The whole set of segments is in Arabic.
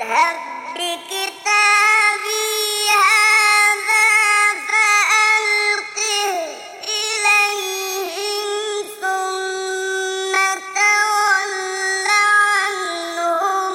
اذهب بكتابي هذا فألقه إليهم ثم تول عنهم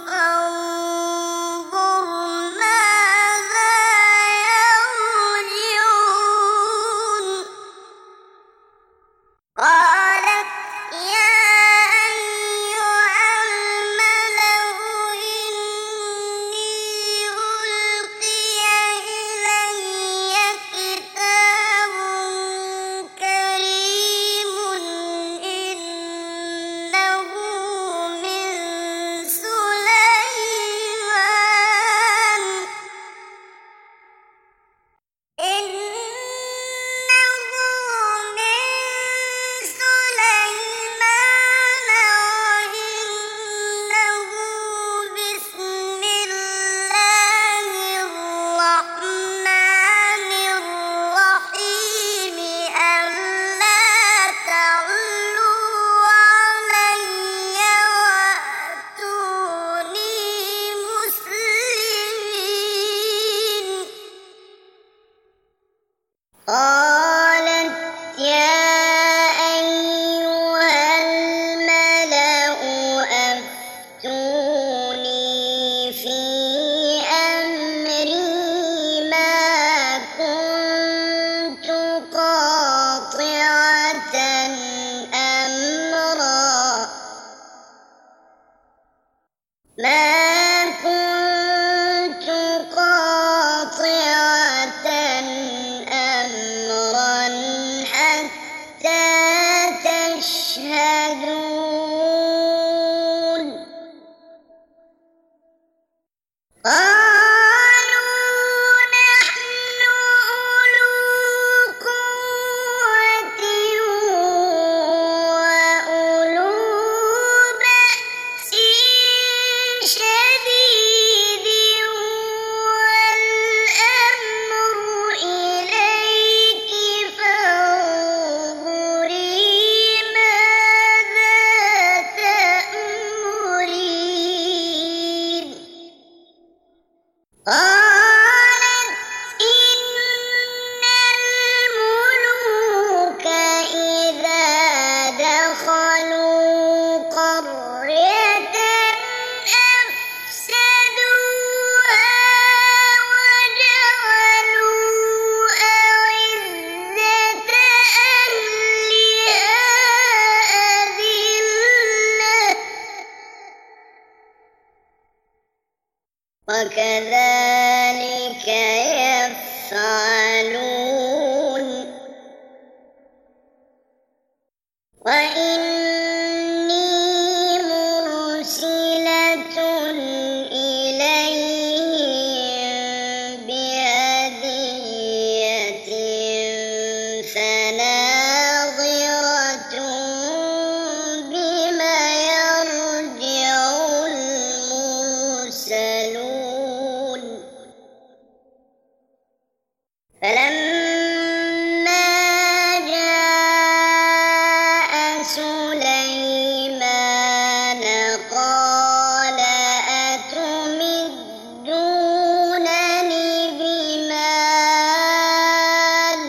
فانظر ماذا يرجعون. قالت يا أيها الملأ إني ألقي إلي كتاب كريم إنه من سليمان وإنه بسم الله الرحمن الرحيم ألا تعلوا علي وأتوني مسلمين. قالت يا أيها الملأ أفتوني في أمري ما كنت قاطعة أمرا حتى تشهدون. قالوا نحن أولو قوة وأولو بأس شديد والأمر إليك فانظري ماذا تأمرين. قالت إن الملوك إذا دخلوا قرية أفسدوها وجعلوا أعزة أهلها أذلة وكذلك يفعلون. وإني مرسلة إليهم بهدية فناظرة بما يرجع المرسلون. فلما جاء سليمان قال أتمدونني بمال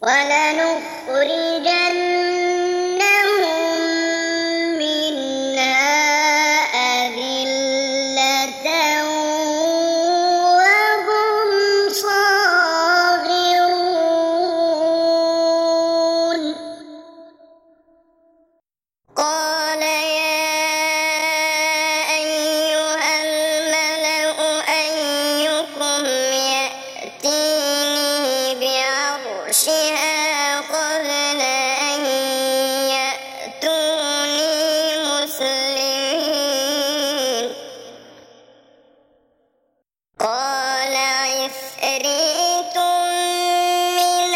ولنخرجنهم منها أذلة وهم صاغرون قال يا أيها الملأ أيكم يأتيني بعرشها قبل أن يأتوني مسلمين قال عفريت من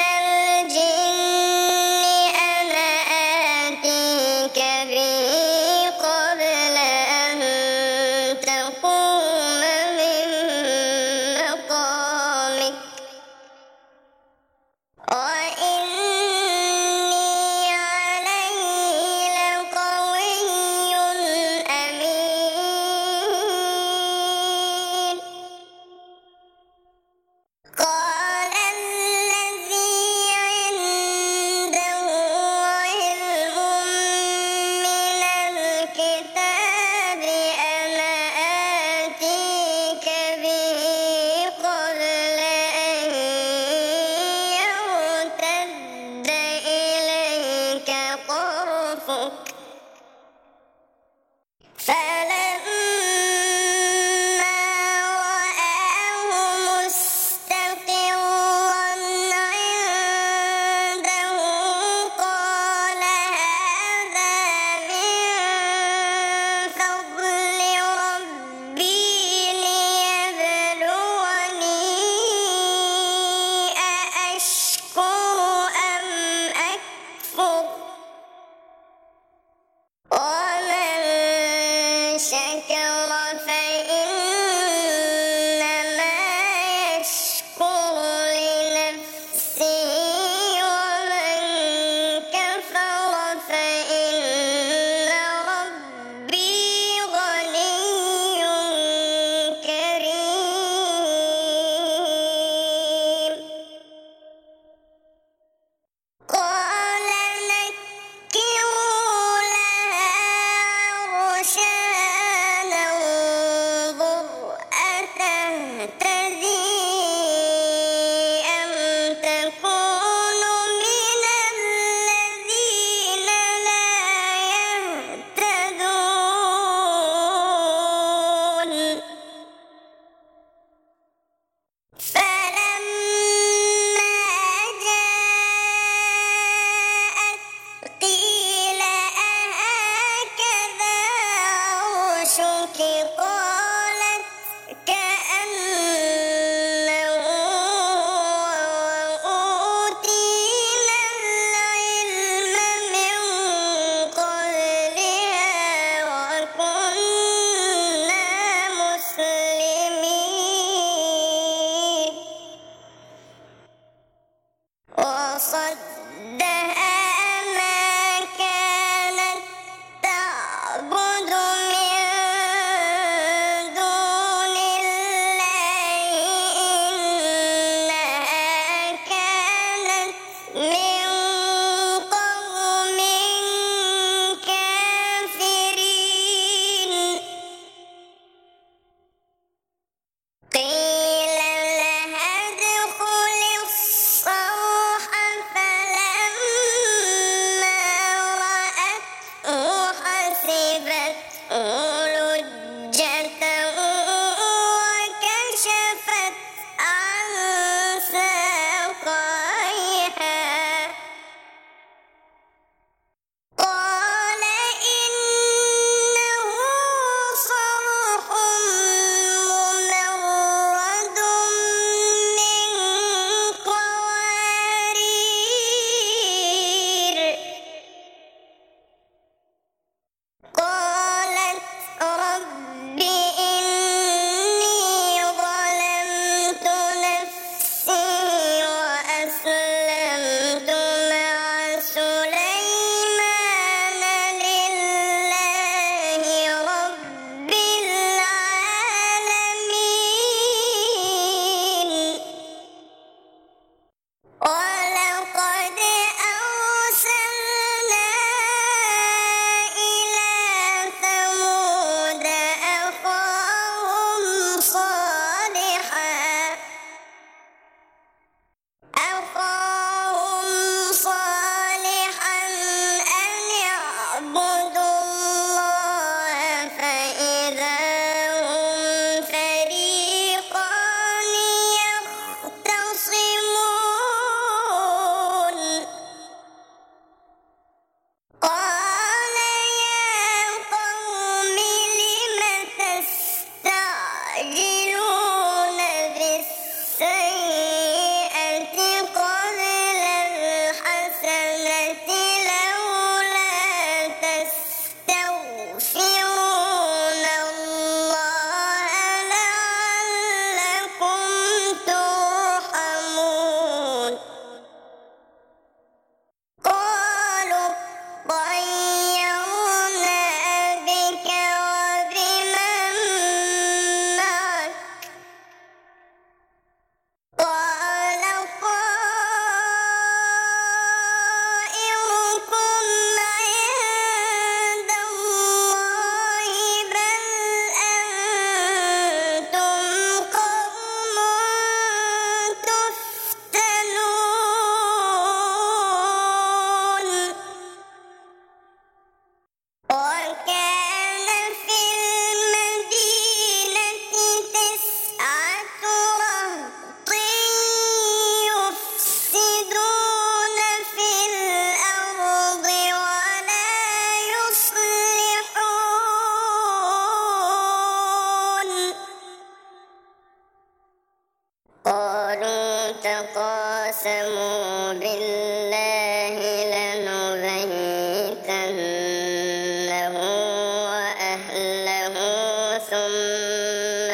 الجن أنا آتيك به قبل أن تقوم من مقامك وإني عليه لقوي أمين قال الذي عنده علم من الكتاب أنا آتيك به قبل أن يرتد إليك طرفك فلما رآه مستقرا عنده قال هذا من فضل ربي ليبلوني أأشكر أم أكفر ومن شكر فإنما يشكر لنفسه ومن كفر فإن ربي غني كريم قال نكروا لها عرشها ننظر أتهتدي أم تكون من الذين لا يهتدون فلما جاءت قيل أهكذا عرشك قالت كأنه وأوتينا العلم من قبلها وكنا مسلمين وصدها ما كانت تعبد من دون الله إنها كانت من قوم كافرين قيل لها ادخل الصرح فلما وأقسموا بالله لنبيتنه وأهله ثم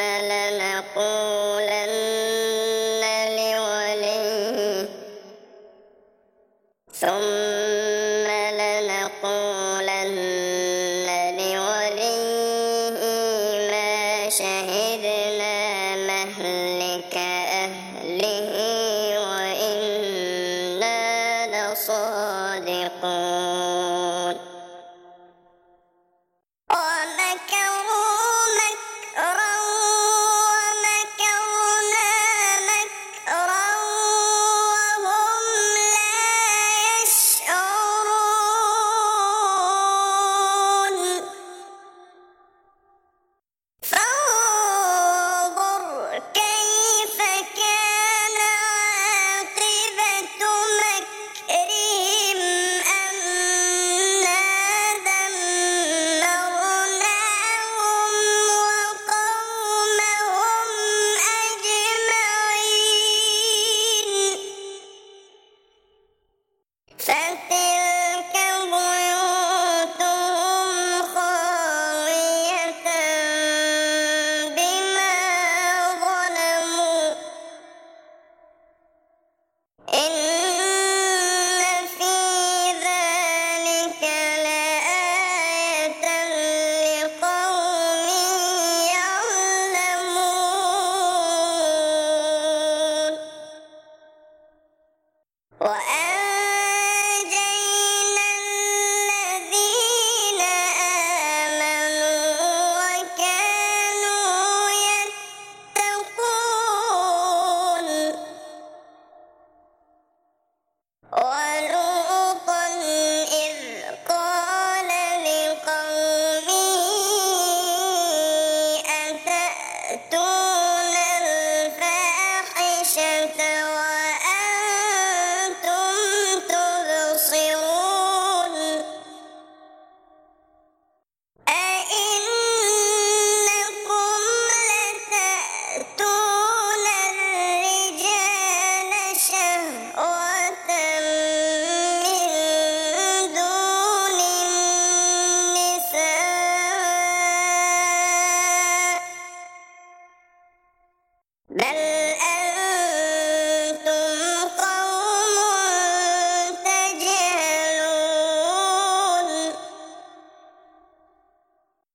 لنقولن لوليه ما شهدنا مهلك أهله وإنا لصادقون ومكروا مكرا ومكرنا مكرا وهم لا يشعرون فانظر كيف كان عاقبة مكرهم أنا دمرناهم وقومهم أجمعين فتلك بيوتهم خاوية بما ظلموا إن في ذلك لآية لقوم يعلمون